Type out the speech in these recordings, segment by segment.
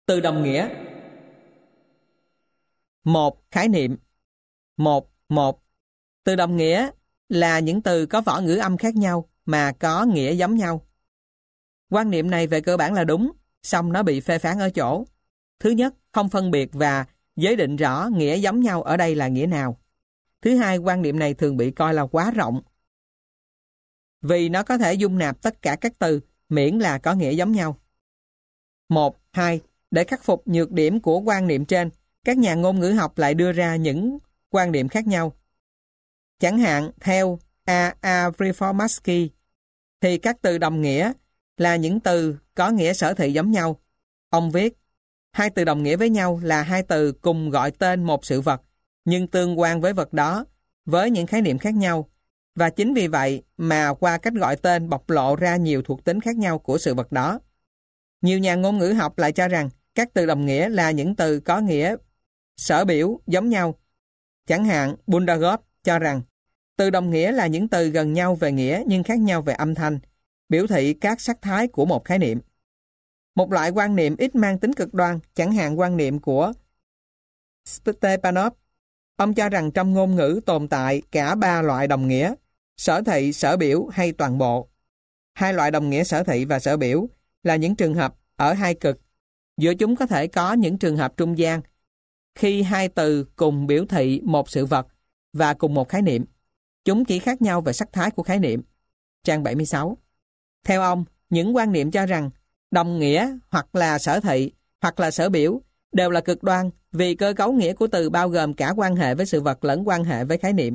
Từ đồng nghĩa. 1. Khái niệm. 1. Từ đồng nghĩa là những từ có võ ngữ âm khác nhau mà có nghĩa giống nhau. Quan niệm này về cơ bản là đúng, song nó bị phê phán ở chỗ. Thứ nhất, không phân biệt và giới định rõ nghĩa giống nhau ở đây là nghĩa nào. Thứ hai, quan niệm này thường bị coi là quá rộng, vì nó có thể dung nạp tất cả các từ miễn là có nghĩa giống nhau. 2. Để khắc phục nhược điểm của quan niệm trên, các nhà ngôn ngữ học lại đưa ra những quan điểm khác nhau. Chẳng hạn, theo A. Reformatsky, thì các từ đồng nghĩa là những từ có nghĩa sở thị giống nhau. Ông viết, hai từ đồng nghĩa với nhau là hai từ cùng gọi tên một sự vật, nhưng tương quan với vật đó, với những khái niệm khác nhau. Và chính vì vậy mà qua cách gọi tên bộc lộ ra nhiều thuộc tính khác nhau của sự vật đó. Nhiều nhà ngôn ngữ học lại cho rằng các từ đồng nghĩa là những từ có nghĩa sở biểu giống nhau. Chẳng hạn, Bundagov cho rằng từ đồng nghĩa là những từ gần nhau về nghĩa nhưng khác nhau về âm thanh, biểu thị các sắc thái của một khái niệm. Một loại quan niệm ít mang tính cực đoan, chẳng hạn quan niệm của Stepanov. Ông cho rằng trong ngôn ngữ tồn tại cả ba loại đồng nghĩa, sở thị, sở biểu hay toàn bộ. Hai loại đồng nghĩa sở thị và sở biểu là những trường hợp ở hai cực. Giữa chúng có thể có những trường hợp trung gian, khi hai từ cùng biểu thị một sự vật và cùng một khái niệm. Chúng chỉ khác nhau về sắc thái của khái niệm. Trang 76. Theo ông, những quan niệm cho rằng đồng nghĩa hoặc là sở thị hoặc là sở biểu đều là cực đoan vì cơ cấu nghĩa của từ bao gồm cả quan hệ với sự vật lẫn quan hệ với khái niệm.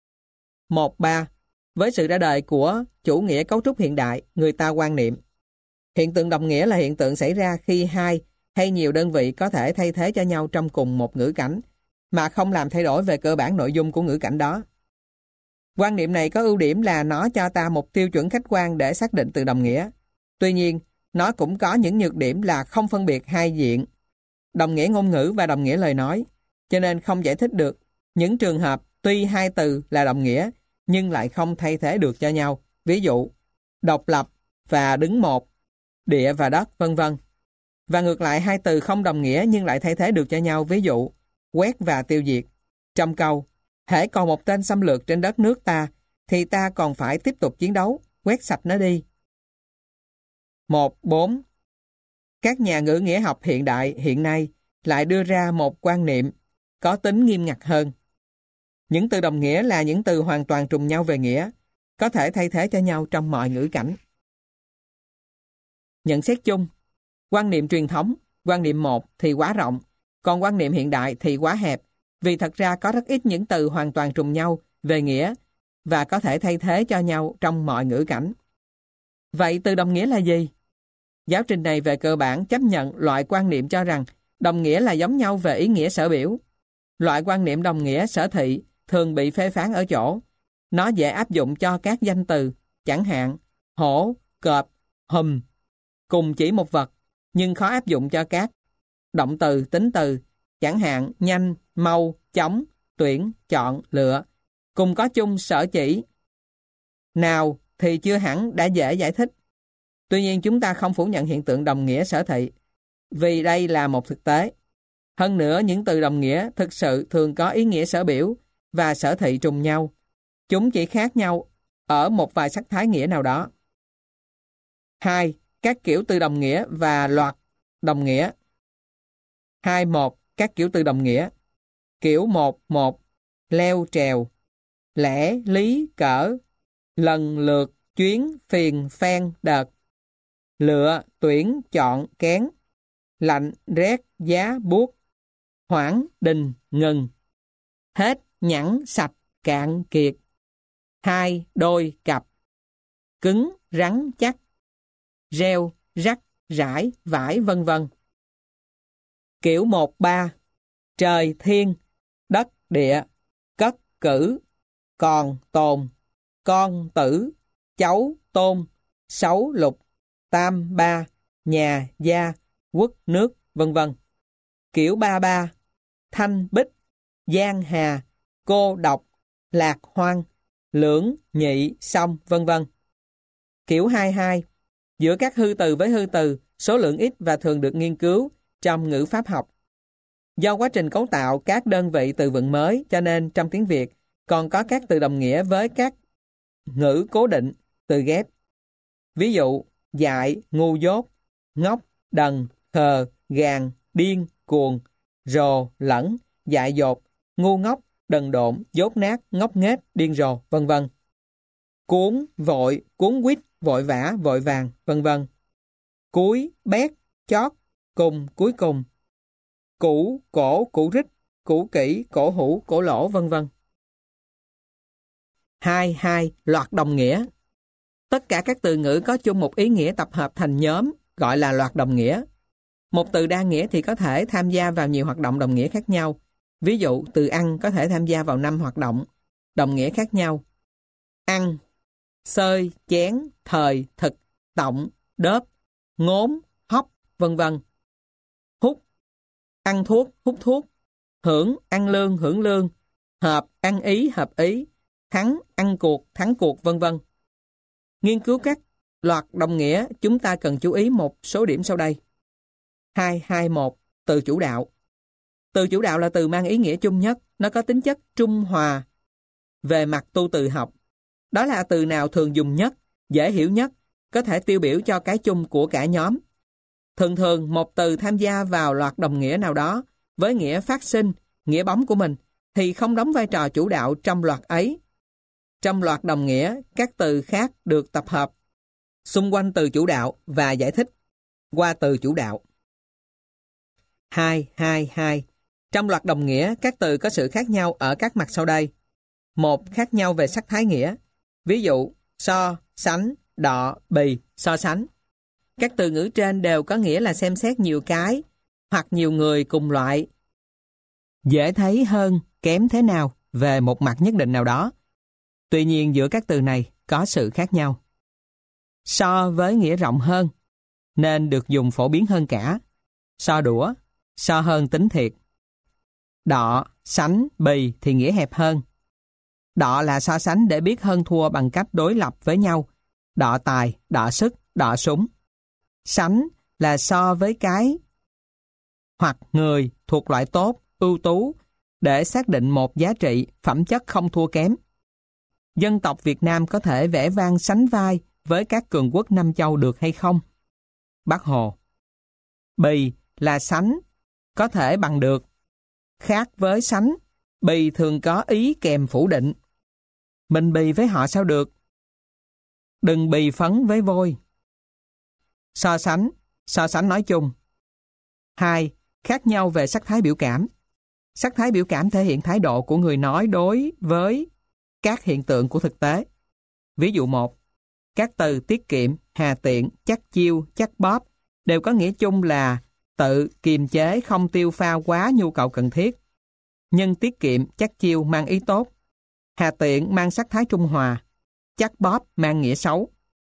1.3. Với sự ra đời của chủ nghĩa cấu trúc hiện đại, người ta quan niệm hiện tượng đồng nghĩa là hiện tượng xảy ra khi hai hay nhiều đơn vị có thể thay thế cho nhau trong cùng một ngữ cảnh mà không làm thay đổi về cơ bản nội dung của ngữ cảnh đó. Quan niệm này có ưu điểm là nó cho ta một tiêu chuẩn khách quan để xác định từ đồng nghĩa. Tuy nhiên, nó cũng có những nhược điểm là không phân biệt hai diện, đồng nghĩa ngôn ngữ và đồng nghĩa lời nói, cho nên không giải thích được những trường hợp tuy hai từ là đồng nghĩa nhưng lại không thay thế được cho nhau. Ví dụ, độc lập và đứng một, địa và đất, vân vân. Và ngược lại, hai từ không đồng nghĩa nhưng lại thay thế được cho nhau. Ví dụ, quét và tiêu diệt. Trong câu, hễ còn một tên xâm lược trên đất nước ta, thì ta còn phải tiếp tục chiến đấu, quét sạch nó đi. 1.4. Các nhà ngữ nghĩa học hiện đại hiện nay lại đưa ra một quan niệm có tính nghiêm ngặt hơn. Những từ đồng nghĩa là những từ hoàn toàn trùng nhau về nghĩa, có thể thay thế cho nhau trong mọi ngữ cảnh. Nhận xét chung, quan niệm truyền thống, quan niệm 1 thì quá rộng, còn quan niệm hiện đại thì quá hẹp, vì thật ra có rất ít những từ hoàn toàn trùng nhau về nghĩa và có thể thay thế cho nhau trong mọi ngữ cảnh. Vậy từ đồng nghĩa là gì? Giáo trình này về cơ bản chấp nhận loại quan niệm cho rằng đồng nghĩa là giống nhau về ý nghĩa sở biểu. Loại quan niệm đồng nghĩa sở thị thường bị phê phán ở chỗ nó dễ áp dụng cho các danh từ, chẳng hạn hổ, cọp, hùm, cùng chỉ một vật, nhưng khó áp dụng cho các động từ, tính từ, chẳng hạn nhanh, mau, chóng, tuyển, chọn, lựa, cùng có chung sở chỉ. Nào thì chưa hẳn đã dễ giải thích. Tuy nhiên chúng ta không phủ nhận hiện tượng đồng nghĩa sở thị, vì đây là một thực tế. Hơn nữa, những từ đồng nghĩa thực sự thường có ý nghĩa sở biểu và sở thị trùng nhau. Chúng chỉ khác nhau ở một vài sắc thái nghĩa nào đó. 2. Các kiểu từ đồng nghĩa và loạt đồng nghĩa. 2.1. Các kiểu từ đồng nghĩa. Kiểu 1.1. Leo trèo, lẽ, lý, cỡ, lần, lượt, chuyến, phiền, phen, đợt, lựa, tuyển, chọn, kén, lạnh, rét, giá, buốt, hoãn, đình, ngừng, hết, nhẵn, sạch, cạn, kiệt, hai, đôi, cặp, cứng, rắn, chắc, reo, rắc, rải, vải, vân vân. Kiểu 1.3. Trời, thiên, đất, địa, cất, cử, còn, tồn, con, tử, cháu, tôn, sáu, lục, tam, ba, nhà, gia, quốc, nước, vân vân. Kiểu 3.3. Thanh, bích, giang, hà, cô, độc, lạc, hoang, lưỡng, nhị, song, vân vân. Kiểu 2.2. Giữa các hư từ với hư từ, số lượng ít và thường được nghiên cứu trong ngữ pháp học. Do quá trình cấu tạo các đơn vị từ vựng mới, cho nên trong tiếng Việt còn có các từ đồng nghĩa với các ngữ cố định, từ ghép. Ví dụ, dại, ngu dốt, ngốc, đần, khờ, gàn, điên, cuồng, rồ, lẫn, dại dột, ngu ngốc, đần độn, dốt nát, ngốc nghếch, điên rồ, vân vân. Cuốn, vội, cuốn quýt, vội vã, vội vàng, vân vân. Cuối, bét, chót, cùng, cuối cùng. Cũ, cổ, cũ rích, cũ kỹ, cổ hủ, cổ lỗ, vân vân. 2. Loạt đồng nghĩa. Tất cả các từ ngữ có chung một ý nghĩa tập hợp thành nhóm, gọi là loạt đồng nghĩa. Một từ đa nghĩa thì có thể tham gia vào nhiều hoạt động đồng nghĩa khác nhau. Ví dụ, từ ăn có thể tham gia vào 5 hoạt động đồng nghĩa khác nhau. Ăn, xơi, chén, thời, thực, tổng, đớp, ngốn, hóc, vân vân. Hút, ăn thuốc, hút thuốc. Hưởng, ăn lương, hưởng lương. Hợp, ăn ý, hợp ý. Thắng, ăn cuộc, thắng cuộc, vân vân. Nghiên cứu các loạt đồng nghĩa, chúng ta cần chú ý một số điểm sau đây. 2.2.1. Từ chủ đạo. Từ chủ đạo là từ mang ý nghĩa chung nhất, nó có tính chất trung hòa về mặt tu từ học. Đó là từ nào thường dùng nhất, dễ hiểu nhất, có thể tiêu biểu cho cái chung của cả nhóm. Thường thường, một từ tham gia vào loạt đồng nghĩa nào đó với nghĩa phát sinh, nghĩa bóng của mình, thì không đóng vai trò chủ đạo trong loạt ấy. Trong loạt đồng nghĩa, các từ khác được tập hợp xung quanh từ chủ đạo và giải thích qua từ chủ đạo. 2.2.2. Trong loạt đồng nghĩa, các từ có sự khác nhau ở các mặt sau đây. 1. Khác nhau về sắc thái nghĩa. Ví dụ, so, sánh, đọ, bì, so sánh. Các từ ngữ trên đều có nghĩa là xem xét nhiều cái hoặc nhiều người cùng loại. Dễ thấy hơn, kém thế nào về một mặt nhất định nào đó. Tuy nhiên giữa các từ này có sự khác nhau. So với nghĩa rộng hơn, nên được dùng phổ biến hơn cả. So đũa, so hơn tính thiệt. Đọ, sánh, bì thì nghĩa hẹp hơn. Đọ là so sánh để biết hơn thua bằng cách đối lập với nhau. Đọ tài, đọ sức, đọ súng. Sánh là so với cái hoặc người thuộc loại tốt, ưu tú để xác định một giá trị, phẩm chất không thua kém. Dân tộc Việt Nam có thể vẽ vang sánh vai với các cường quốc Nam Châu được hay không? Bác Hồ. Bì là sánh, có thể bằng được. Khác với sánh, bì thường có ý kèm phủ định. Mình bì với họ sao được? Đừng bì phấn với vôi. So sánh nói chung. 2. Khác nhau về sắc thái biểu cảm. Sắc thái biểu cảm thể hiện thái độ của người nói đối với các hiện tượng của thực tế. Ví dụ 1. Các từ tiết kiệm, hà tiện, chắc chiêu, chắc bóp đều có nghĩa chung là tự kiềm chế không tiêu pha quá nhu cầu cần thiết. Nhưng tiết kiệm, chắc chiêu mang ý tốt. Hà tiện mang sắc thái trung hòa. Chắc bóp mang nghĩa xấu.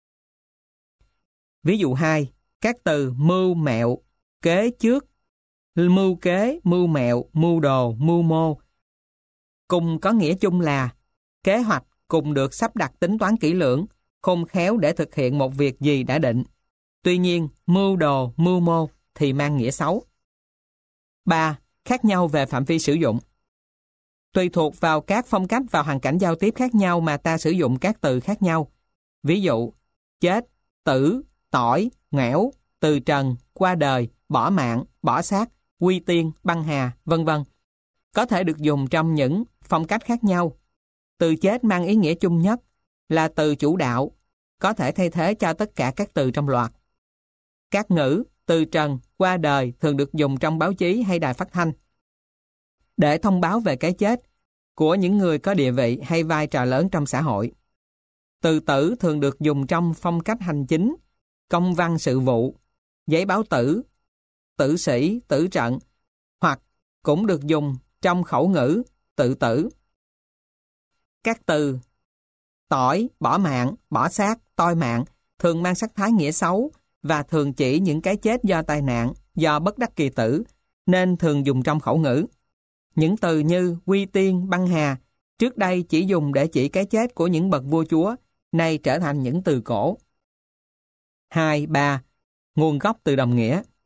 Ví dụ 2. Các từ mưu mẹo, kế trước, mưu kế, mưu mẹo, mưu đồ, mưu mô cùng có nghĩa chung là kế hoạch cùng được sắp đặt tính toán kỹ lưỡng, khôn khéo để thực hiện một việc gì đã định. Tuy nhiên, mưu đồ, mưu mô thì mang nghĩa xấu. 3. Khác nhau về phạm vi sử dụng. Tùy thuộc vào các phong cách và hoàn cảnh giao tiếp khác nhau mà ta sử dụng các từ khác nhau. Ví dụ, chết, tử, tỏi, nghẽo, từ trần, qua đời, bỏ mạng, bỏ xác, quy tiên, băng hà, vân vân có thể được dùng trong những phong cách khác nhau. Từ chết mang ý nghĩa chung nhất, là từ chủ đạo, có thể thay thế cho tất cả các từ trong loạt. Các ngữ, từ trần, qua đời thường được dùng trong báo chí hay đài phát thanh để thông báo về cái chết của những người có địa vị hay vai trò lớn trong xã hội. Từ tử thường được dùng trong phong cách hành chính, công văn sự vụ, giấy báo tử, tử sĩ, tử trận, hoặc cũng được dùng trong khẩu ngữ, tự tử. Các từ tỏi, bỏ mạng, bỏ xác, toi mạng thường mang sắc thái nghĩa xấu và thường chỉ những cái chết do tai nạn, do bất đắc kỳ tử, nên thường dùng trong khẩu ngữ. Những từ như quy tiên, băng hà trước đây chỉ dùng để chỉ cái chết của những bậc vua chúa, nay trở thành những từ cổ. 2. 3. Nguồn gốc từ đồng nghĩa.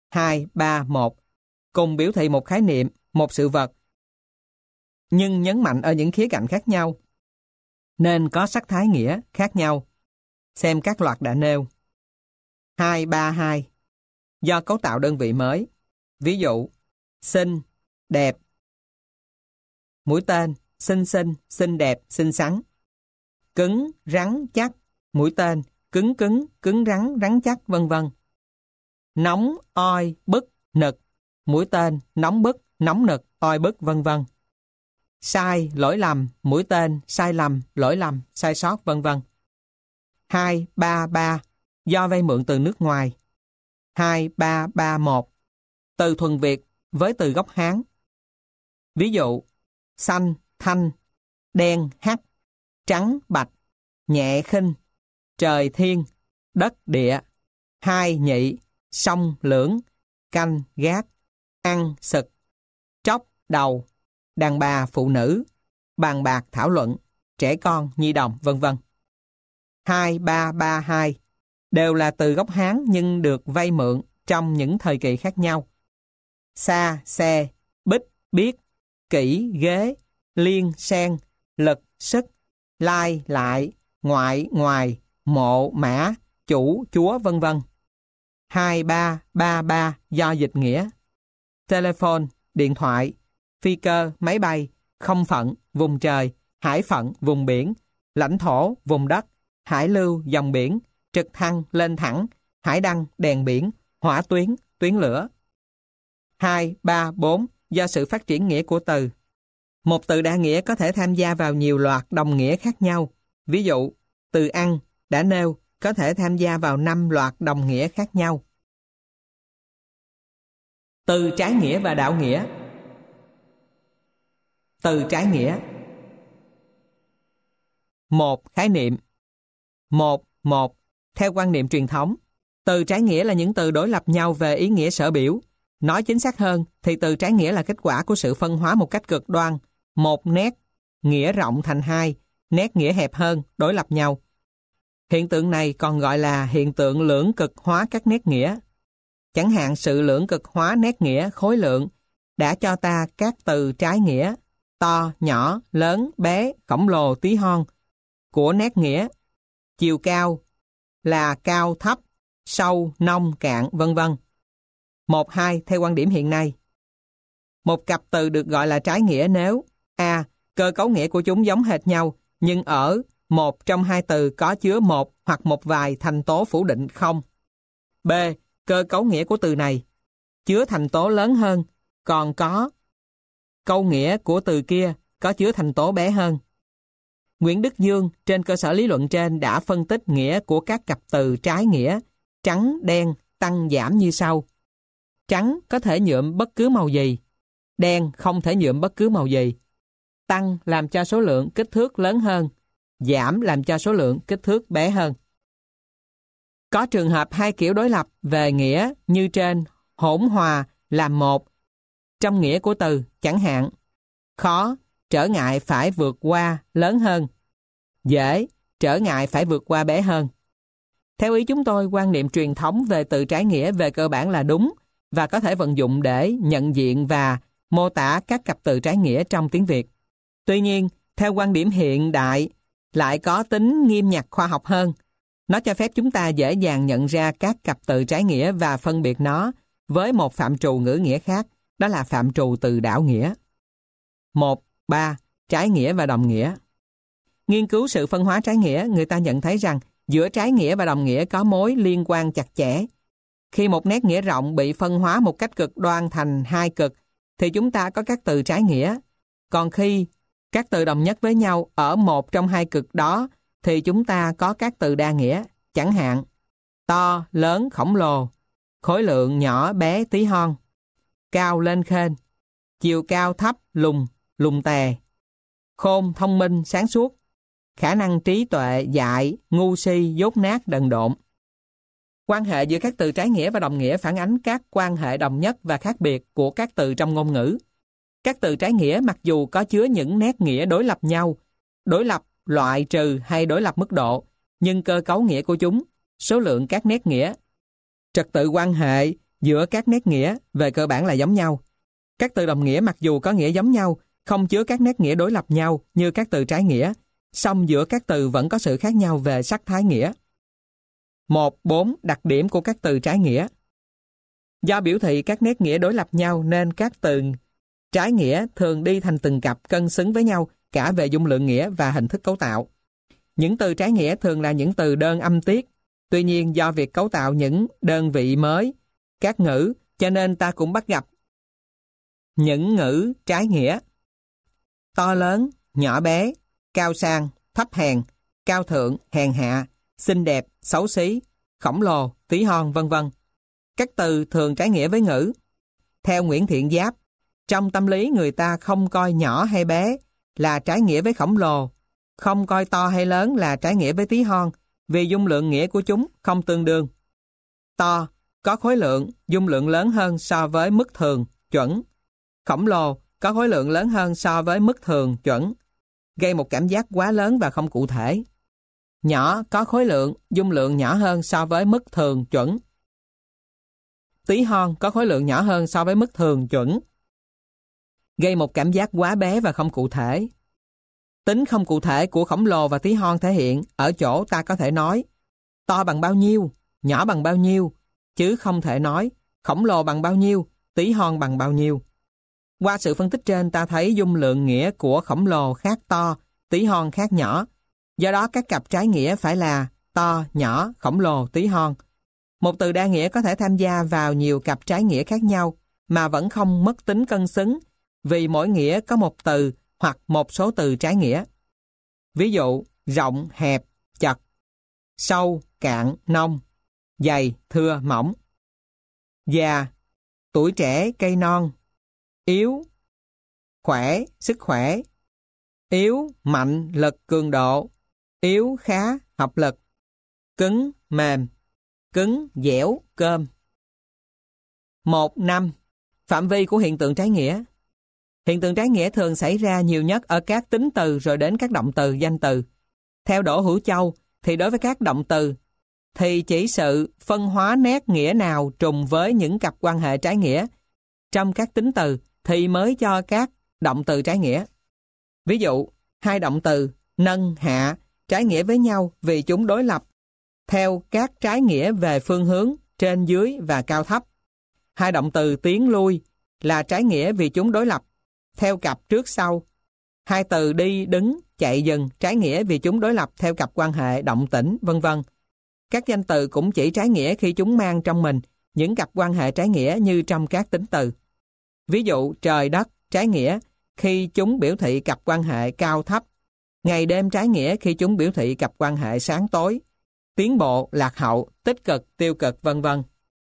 2, 3, 1 cùng biểu thị một khái niệm, một sự vật, nhưng nhấn mạnh ở những khía cạnh khác nhau, nên có sắc thái nghĩa khác nhau. Xem các loạt đã nêu. 2, 3, 2 do cấu tạo đơn vị mới. Ví dụ, xinh, đẹp. Mũi tên, xinh xinh, xinh đẹp, xinh xắn. Cứng, rắn, chắc. Mũi tên, cứng cứng, cứng rắn, rắn chắc, vân vân. Nóng, oi, bức, nực. Mũi tên, nóng bức, nóng nực, oi bức, vân vân. Sai, lỗi lầm. Mũi tên, sai lầm, lỗi lầm, sai sót, vân vân. 2, 3, 3 do vay mượn từ nước ngoài. 2, 3, 3, 1 từ thuần Việt với từ gốc Hán. Ví dụ, xanh, thanh, đen, hắc, trắng, bạch, nhẹ, khinh, trời, thiên, đất, địa, hai, nhị, song, lưỡng, canh, gác, ăn, sực, tróc, đầu, đàn bà, phụ nữ, bàn bạc, thảo luận, trẻ con, nhi đồng, vân vân. 2, 3, 3, 2 đều là từ gốc Hán nhưng được vay mượn trong những thời kỳ khác nhau. Xa, xe, bích, biết, kỹ, ghế, liên, sen, lực, sức, lai, lại, ngoại, ngoài, mộ, mã, chủ, chúa, vân vân. 2, 3, 3, 3 do dịch nghĩa. Telephone, điện thoại, phi cơ, máy bay, không phận, vùng trời, hải phận, vùng biển, lãnh thổ, vùng đất, hải lưu, dòng biển, trực thăng, lên thẳng, hải đăng, đèn biển, hỏa tuyến, tuyến lửa. 2, 3, 4 do sự phát triển nghĩa của từ. Một từ đa nghĩa có thể tham gia vào nhiều loạt đồng nghĩa khác nhau. Ví dụ, từ ăn đã nêu có thể tham gia vào 5 loạt đồng nghĩa khác nhau. Từ trái nghĩa và đạo nghĩa. Từ trái nghĩa. 1. Khái niệm. 1. Theo quan niệm truyền thống, từ trái nghĩa là những từ đối lập nhau về ý nghĩa sở biểu. Nói chính xác hơn thì từ trái nghĩa là kết quả của sự phân hóa một cách cực đoan. Một nét nghĩa rộng thành hai, nét nghĩa hẹp hơn, đối lập nhau. Hiện tượng này còn gọi là hiện tượng lưỡng cực hóa các nét nghĩa. Chẳng hạn sự lưỡng cực hóa nét nghĩa khối lượng đã cho ta các từ trái nghĩa to, nhỏ, lớn, bé, khổng lồ, tí hon của nét nghĩa. Chiều cao là cao, thấp, sâu, nông, cạn, vân vân. 1, 2 theo quan điểm hiện nay. Một cặp từ được gọi là trái nghĩa nếu a. Cơ cấu nghĩa của chúng giống hệt nhau, nhưng ở một trong hai từ có chứa một hoặc một vài thành tố phủ định không. B. Cơ cấu nghĩa của từ này chứa thành tố lớn hơn, còn có câu nghĩa của từ kia có chứa thành tố bé hơn. Nguyễn Đức Dương trên cơ sở lý luận trên đã phân tích nghĩa của các cặp từ trái nghĩa trắng, đen, tăng, giảm như sau. Trắng có thể nhuộm bất cứ màu gì, đen không thể nhuộm bất cứ màu gì. Tăng làm cho số lượng kích thước lớn hơn, giảm làm cho số lượng kích thước bé hơn. Có trường hợp hai kiểu đối lập về nghĩa như trên hỗn hòa làm một trong nghĩa của từ, chẳng hạn khó, trở ngại phải vượt qua lớn hơn, dễ, trở ngại phải vượt qua bé hơn. Theo ý chúng tôi, quan niệm truyền thống về từ trái nghĩa về cơ bản là đúng và có thể vận dụng để nhận diện và mô tả các cặp từ trái nghĩa trong tiếng Việt. Tuy nhiên, theo quan điểm hiện đại lại có tính nghiêm nhặt khoa học hơn. Nó cho phép chúng ta dễ dàng nhận ra các cặp từ trái nghĩa và phân biệt nó với một phạm trù ngữ nghĩa khác, đó là phạm trù từ đảo nghĩa. 1, 3. Trái nghĩa và đồng nghĩa. Nghiên cứu sự phân hóa trái nghĩa, người ta nhận thấy rằng giữa trái nghĩa và đồng nghĩa có mối liên quan chặt chẽ. Khi một nét nghĩa rộng bị phân hóa một cách cực đoan thành hai cực, thì chúng ta có các từ trái nghĩa. Còn khi các từ đồng nhất với nhau ở một trong hai cực đó, thì chúng ta có các từ đa nghĩa, chẳng hạn to, lớn, khổng lồ, khối lượng, nhỏ, bé, tí hon, cao, lên, khênh, chiều cao, thấp, lùn, lùn tè, khôn, thông minh, sáng suốt, khả năng trí tuệ, dại, ngu si, dốt nát, đần độn. Quan hệ giữa các từ trái nghĩa và đồng nghĩa phản ánh các quan hệ đồng nhất và khác biệt của các từ trong ngôn ngữ. Các từ trái nghĩa mặc dù có chứa những nét nghĩa đối lập nhau, đối lập, loại trừ hay đối lập mức độ, nhưng cơ cấu nghĩa của chúng, số lượng các nét nghĩa, trật tự quan hệ giữa các nét nghĩa về cơ bản là giống nhau. Các từ đồng nghĩa mặc dù có nghĩa giống nhau, không chứa các nét nghĩa đối lập nhau như các từ trái nghĩa, song giữa các từ vẫn có sự khác nhau về sắc thái nghĩa. 1.4. Đặc điểm của các từ trái nghĩa. Do biểu thị các nét nghĩa đối lập nhau nên các từ trái nghĩa thường đi thành từng cặp cân xứng với nhau cả về dung lượng nghĩa và hình thức cấu tạo. Những từ trái nghĩa thường là những từ đơn âm tiết. Tuy nhiên do việc cấu tạo những đơn vị mới, các ngữ, cho nên ta cũng bắt gặp những ngữ trái nghĩa. To lớn, nhỏ bé, cao sang, thấp hèn, cao thượng, hèn hạ, xinh đẹp, xấu xí, khổng lồ, tí hon, vân vân. Các từ thường trái nghĩa với ngữ. Theo Nguyễn Thiện Giáp, trong tâm lý người ta không coi nhỏ hay bé là trái nghĩa với khổng lồ, không coi to hay lớn là trái nghĩa với tí hon, vì dung lượng nghĩa của chúng không tương đương. To, có khối lượng, dung lượng lớn hơn so với mức thường, chuẩn. Khổng lồ, có khối lượng lớn hơn so với mức thường, chuẩn, gây một cảm giác quá lớn và không cụ thể. Nhỏ, có khối lượng, dung lượng nhỏ hơn so với mức thường, chuẩn. Tí hon, có khối lượng nhỏ hơn so với mức thường, chuẩn, gây một cảm giác quá bé và không cụ thể. Tính không cụ thể của khổng lồ và tí hon thể hiện ở chỗ ta có thể nói to bằng bao nhiêu, nhỏ bằng bao nhiêu, chứ không thể nói khổng lồ bằng bao nhiêu, tí hon bằng bao nhiêu. Qua sự phân tích trên ta thấy dung lượng nghĩa của khổng lồ khác to, tí hon khác nhỏ. Do đó các cặp trái nghĩa phải là to, nhỏ, khổng lồ, tí hon. Một từ đa nghĩa có thể tham gia vào nhiều cặp trái nghĩa khác nhau mà vẫn không mất tính cân xứng vì mỗi nghĩa có một từ hoặc một số từ trái nghĩa. Ví dụ rộng, hẹp, chật, sâu, cạn, nông, dày, thưa, mỏng. Già, tuổi trẻ, cây non. Yếu, khỏe, sức khỏe. Yếu, mạnh, lực, cường độ. Yếu, khá, học lực. Cứng, mềm. Cứng, dẻo, cơm. 1.5. Phạm vi của hiện tượng trái nghĩa. Hiện tượng trái nghĩa thường xảy ra nhiều nhất ở các tính từ rồi đến các động từ, danh từ. Theo Đỗ Hữu Châu, thì đối với các động từ, thì chỉ sự phân hóa nét nghĩa nào trùng với những cặp quan hệ trái nghĩa trong các tính từ thì mới cho các động từ trái nghĩa. Ví dụ, hai động từ nâng, hạ trái nghĩa với nhau vì chúng đối lập theo các trái nghĩa về phương hướng trên dưới và cao thấp. Hai động từ tiến lui là trái nghĩa vì chúng đối lập theo cặp trước sau. Hai từ đi, đứng, chạy, dừng trái nghĩa vì chúng đối lập theo cặp quan hệ động tĩnh, vân vân. Các danh từ cũng chỉ trái nghĩa khi chúng mang trong mình những cặp quan hệ trái nghĩa như trong các tính từ. Ví dụ trời đất trái nghĩa khi chúng biểu thị cặp quan hệ cao thấp, ngày đêm trái nghĩa khi chúng biểu thị cặp quan hệ sáng tối, tiến bộ, lạc hậu, tích cực, tiêu cực, vân vân.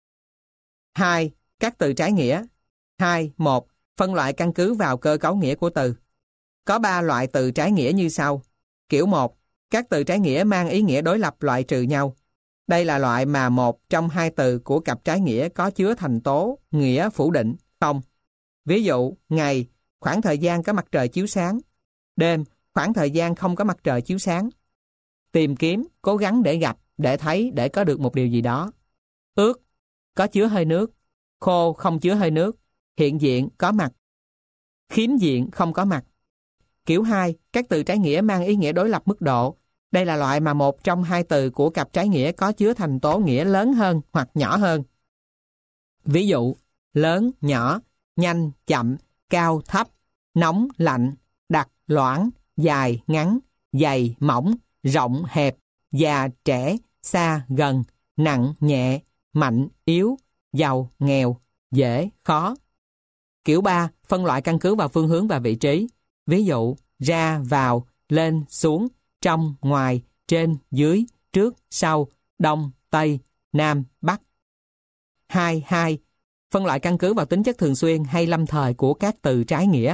2. Các từ trái nghĩa. 2.1. Phân loại căn cứ vào cơ cấu nghĩa của từ. Có 3 loại từ trái nghĩa như sau. Kiểu 1. Các từ trái nghĩa mang ý nghĩa đối lập loại trừ nhau. Đây là loại mà một trong hai từ của cặp trái nghĩa có chứa thành tố nghĩa phủ định, không. Ví dụ, ngày, khoảng thời gian có mặt trời chiếu sáng. Đêm, khoảng thời gian không có mặt trời chiếu sáng. Tìm kiếm, cố gắng để gặp, để thấy, để có được một điều gì đó. Ướt, có chứa hơi nước. Khô, không chứa hơi nước. Hiện diện, có mặt. Khiếm diện, không có mặt. Kiểu 2, các từ trái nghĩa mang ý nghĩa đối lập mức độ. Đây là loại mà một trong hai từ của cặp trái nghĩa có chứa thành tố nghĩa lớn hơn hoặc nhỏ hơn. Ví dụ, lớn, nhỏ, nhanh, chậm, cao, thấp, nóng, lạnh, đặc, loãng, dài, ngắn, dày, mỏng, rộng, hẹp, già, trẻ, xa, gần, nặng, nhẹ, mạnh, yếu, giàu, nghèo, dễ, khó. Kiểu 3, phân loại căn cứ vào phương hướng và vị trí. Ví dụ, ra, vào, lên, xuống, trong, ngoài, trên, dưới, trước, sau, đông, tây, nam, bắc. 2.2. Phân loại căn cứ vào tính chất thường xuyên hay lâm thời của các từ trái nghĩa.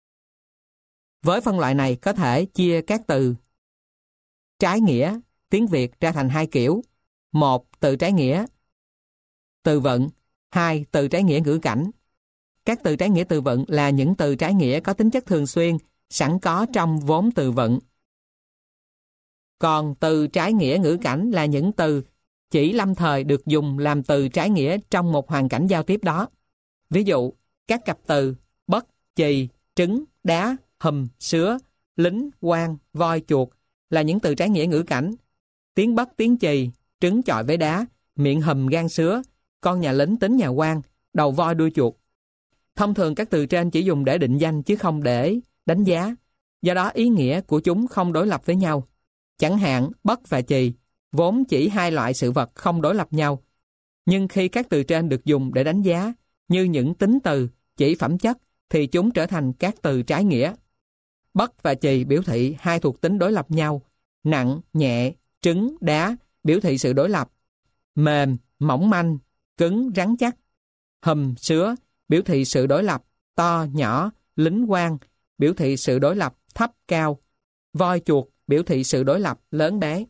Với phân loại này có thể chia các từ trái nghĩa tiếng Việt ra thành hai kiểu. 1. Từ trái nghĩa từ vựng. 2. Từ trái nghĩa ngữ cảnh. Các từ trái nghĩa từ vựng là những từ trái nghĩa có tính chất thường xuyên, sẵn có trong vốn từ vựng. Còn từ trái nghĩa ngữ cảnh là những từ chỉ lâm thời được dùng làm từ trái nghĩa trong một hoàn cảnh giao tiếp đó. Ví dụ, các cặp từ bất, chì, trứng, đá, sứa, lính, quan, voi, chuột là những từ trái nghĩa ngữ cảnh. Tiếng bất, tiếng chì, trứng chọi với đá, miệng gan sứa, con nhà lính tính nhà quan, đầu voi đuôi chuột. Thông thường các từ trên chỉ dùng để định danh chứ không để đánh giá. Do đó ý nghĩa của chúng không đối lập với nhau. Chẳng hạn bất và chì vốn chỉ hai loại sự vật không đối lập nhau. Nhưng khi các từ trên được dùng để đánh giá như những tính từ, chỉ phẩm chất thì chúng trở thành các từ trái nghĩa. Bất và chì biểu thị hai thuộc tính đối lập nhau. Nặng, nhẹ, trứng, đá biểu thị sự đối lập. Mềm, mỏng manh, cứng, rắn chắc. Sứa biểu thị sự đối lập. To, nhỏ, lính, quan biểu thị sự đối lập thấp, cao. Voi, chuột biểu thị sự đối lập lớn, bé.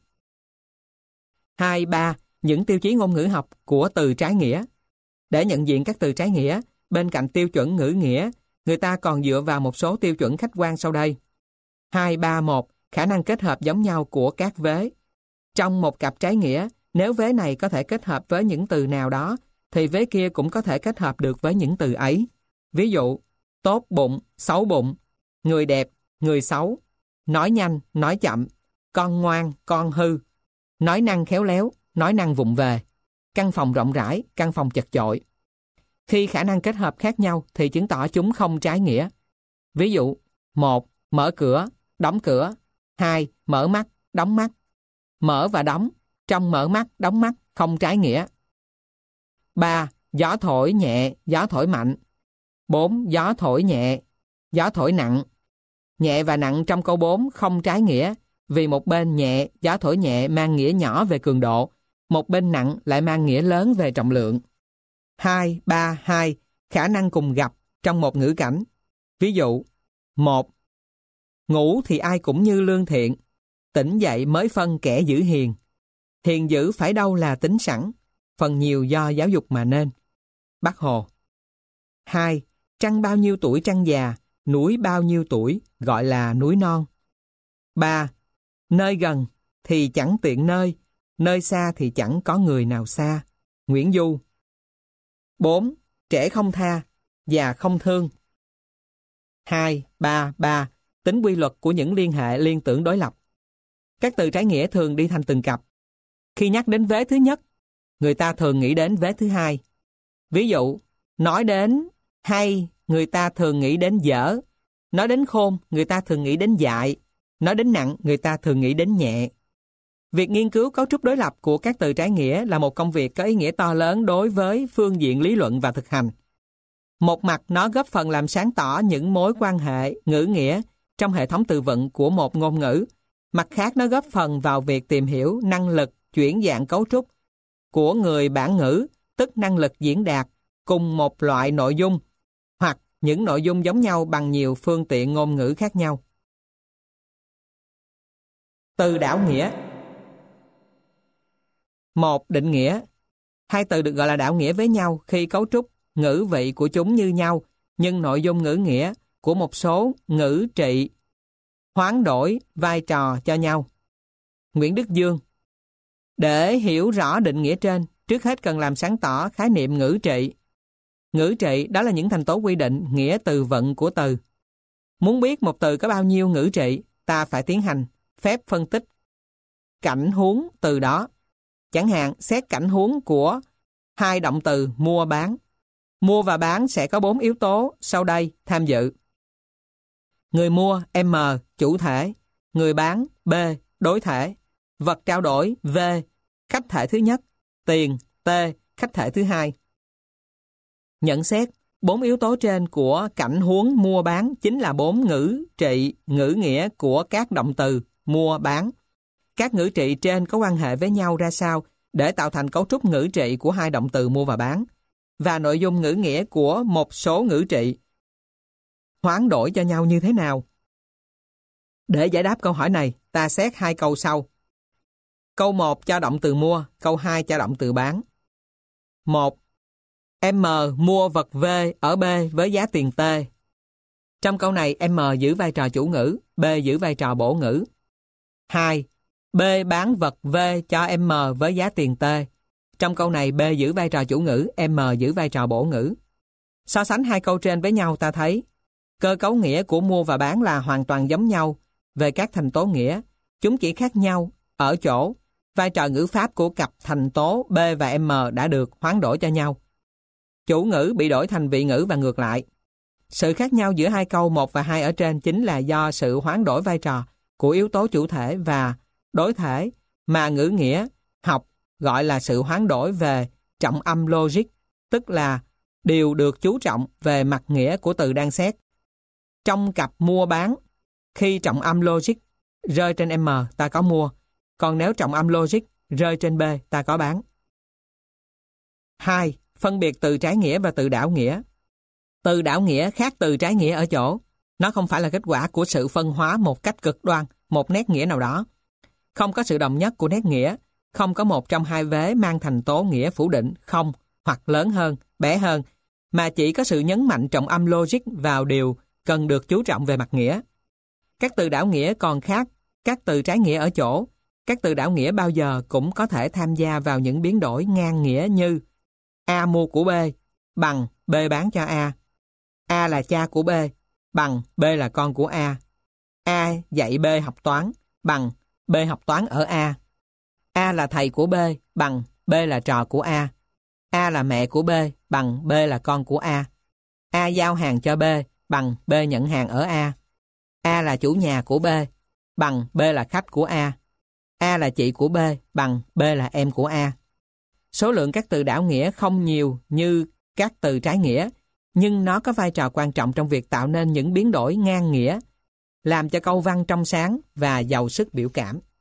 2, 3. Những tiêu chí ngôn ngữ học của từ trái nghĩa. Để nhận diện các từ trái nghĩa, bên cạnh tiêu chuẩn ngữ nghĩa, người ta còn dựa vào một số tiêu chuẩn khách quan sau đây. 2, 3, 1. Khả năng kết hợp giống nhau của các vế. Trong một cặp trái nghĩa, nếu vế này có thể kết hợp với những từ nào đó, thì vế kia cũng có thể kết hợp được với những từ ấy. Ví dụ, tốt bụng, xấu bụng, người đẹp, người xấu, nói nhanh, nói chậm, con ngoan, con hư, nói năng khéo léo, nói năng vụng về, căn phòng rộng rãi, căn phòng chật chội. Khi khả năng kết hợp khác nhau thì chứng tỏ chúng không trái nghĩa. Ví dụ, 1. Mở cửa, đóng cửa. 2. Mở mắt, đóng mắt. Mở và đóng, trong mở mắt, đóng mắt, không trái nghĩa. 3. Gió thổi nhẹ, gió thổi mạnh. 4. Gió thổi nhẹ, gió thổi nặng. Nhẹ và nặng trong câu 4 không trái nghĩa, vì một bên nhẹ, gió thổi nhẹ mang nghĩa nhỏ về cường độ, một bên nặng lại mang nghĩa lớn về trọng lượng. 2, 3, 2. Khả năng cùng gặp trong một ngữ cảnh. Ví dụ, 1. Ngủ thì ai cũng như lương thiện, tỉnh dậy mới phân kẻ dữ hiền. Hiền dữ phải đâu là tính sẵn, phần nhiều do giáo dục mà nên. Bác Hồ. 2. Trăng bao nhiêu tuổi trăng già, núi bao nhiêu tuổi gọi là núi non. 3. Nơi gần thì chẳng tiện nơi, nơi xa thì chẳng có người nào xa. Nguyễn Du. 4. Trẻ không tha, già không thương. 2, 3, 3. Tính quy luật của những liên hệ liên tưởng đối lập. Các từ trái nghĩa thường đi thành từng cặp. Khi nhắc đến vế thứ nhất, người ta thường nghĩ đến vế thứ hai. Ví dụ, nói đến hay, người ta thường nghĩ đến dở. Nói đến khôn, người ta thường nghĩ đến dại. Nói đến nặng, người ta thường nghĩ đến nhẹ. Việc nghiên cứu cấu trúc đối lập của các từ trái nghĩa là một công việc có ý nghĩa to lớn đối với phương diện lý luận và thực hành. Một mặt nó góp phần làm sáng tỏ những mối quan hệ, ngữ nghĩa trong hệ thống từ vựng của một ngôn ngữ. Mặt khác nó góp phần vào việc tìm hiểu năng lực chuyển dạng cấu trúc của người bản ngữ, tức năng lực diễn đạt cùng một loại nội dung hoặc những nội dung giống nhau bằng nhiều phương tiện ngôn ngữ khác nhau. Từ đảo nghĩa. 1. Định nghĩa. Hai từ được gọi là đảo nghĩa với nhau khi cấu trúc, ngữ vị của chúng như nhau, nhưng nội dung ngữ nghĩa của một số ngữ trị hoán đổi vai trò cho nhau. Nguyễn Đức Dương. Để hiểu rõ định nghĩa trên, trước hết cần làm sáng tỏ khái niệm ngữ trị. Ngữ trị đó là những thành tố quy định nghĩa từ vựng của từ. Muốn biết một từ có bao nhiêu ngữ trị, ta phải tiến hành phép phân tích cảnh huống từ đó. Chẳng hạn, xét cảnh huống của hai động từ mua bán. Mua và bán sẽ có 4 yếu tố sau đây tham dự. Người mua M, chủ thể. Người bán B, đối thể. Vật trao đổi V, khách thể thứ nhất. Tiền T, khách thể thứ hai. Nhận xét, 4 yếu tố trên của cảnh huống mua bán chính là 4 ngữ trị, ngữ nghĩa của các động từ mua bán. Các ngữ trị trên có quan hệ với nhau ra sao để tạo thành cấu trúc ngữ trị của hai động từ mua và bán, và nội dung ngữ nghĩa của một số ngữ trị hoán đổi cho nhau như thế nào. Để giải đáp câu hỏi này, ta xét hai câu sau. Câu 1 cho động từ mua, câu 2 cho động từ bán. 1. M mua vật V ở B với giá tiền T. Trong câu này, M giữ vai trò chủ ngữ, B giữ vai trò bổ ngữ. 2. B bán vật V cho M với giá tiền T. Trong câu này B giữ vai trò chủ ngữ, M giữ vai trò bổ ngữ. So sánh hai câu trên với nhau ta thấy cơ cấu nghĩa của mua và bán là hoàn toàn giống nhau về các thành tố nghĩa. Chúng chỉ khác nhau ở chỗ vai trò ngữ pháp của cặp thành tố B và M đã được hoán đổi cho nhau. Chủ ngữ bị đổi thành vị ngữ và ngược lại. Sự khác nhau giữa hai câu 1 và 2 ở trên chính là do sự hoán đổi vai trò của yếu tố chủ thể và đối thể mà ngữ nghĩa học gọi là sự hoán đổi về trọng âm logic, tức là điều được chú trọng về mặt nghĩa của từ đang xét. Trong cặp mua bán, khi trọng âm logic rơi trên M ta có mua, còn nếu trọng âm logic rơi trên B ta có bán. 2. Phân biệt từ trái nghĩa và từ đảo nghĩa. Từ đảo nghĩa khác từ trái nghĩa ở chỗ nó không phải là kết quả của sự phân hóa một cách cực đoan một nét nghĩa nào đó. Không có sự đồng nhất của nét nghĩa, không có một trong hai vế mang thành tố nghĩa phủ định không hoặc lớn hơn, bé hơn, mà chỉ có sự nhấn mạnh trọng âm logic vào điều cần được chú trọng về mặt nghĩa. Các từ đảo nghĩa còn khác các từ trái nghĩa ở chỗ các từ đảo nghĩa bao giờ cũng có thể tham gia vào những biến đổi ngang nghĩa như A mua của B bằng B bán cho A. A là cha của B bằng B là con của A. A dạy B học toán bằng B học toán ở A. A là thầy của B bằng B là trò của A. A là mẹ của B bằng B là con của A. A giao hàng cho B bằng B nhận hàng ở A. A là chủ nhà của B bằng B là khách của A. A là chị của B bằng B là em của A. Số lượng các từ đảo nghĩa không nhiều như các từ trái nghĩa, nhưng nó có vai trò quan trọng trong việc tạo nên những biến đổi ngang nghĩa, làm cho câu văn trong sáng và giàu sức biểu cảm.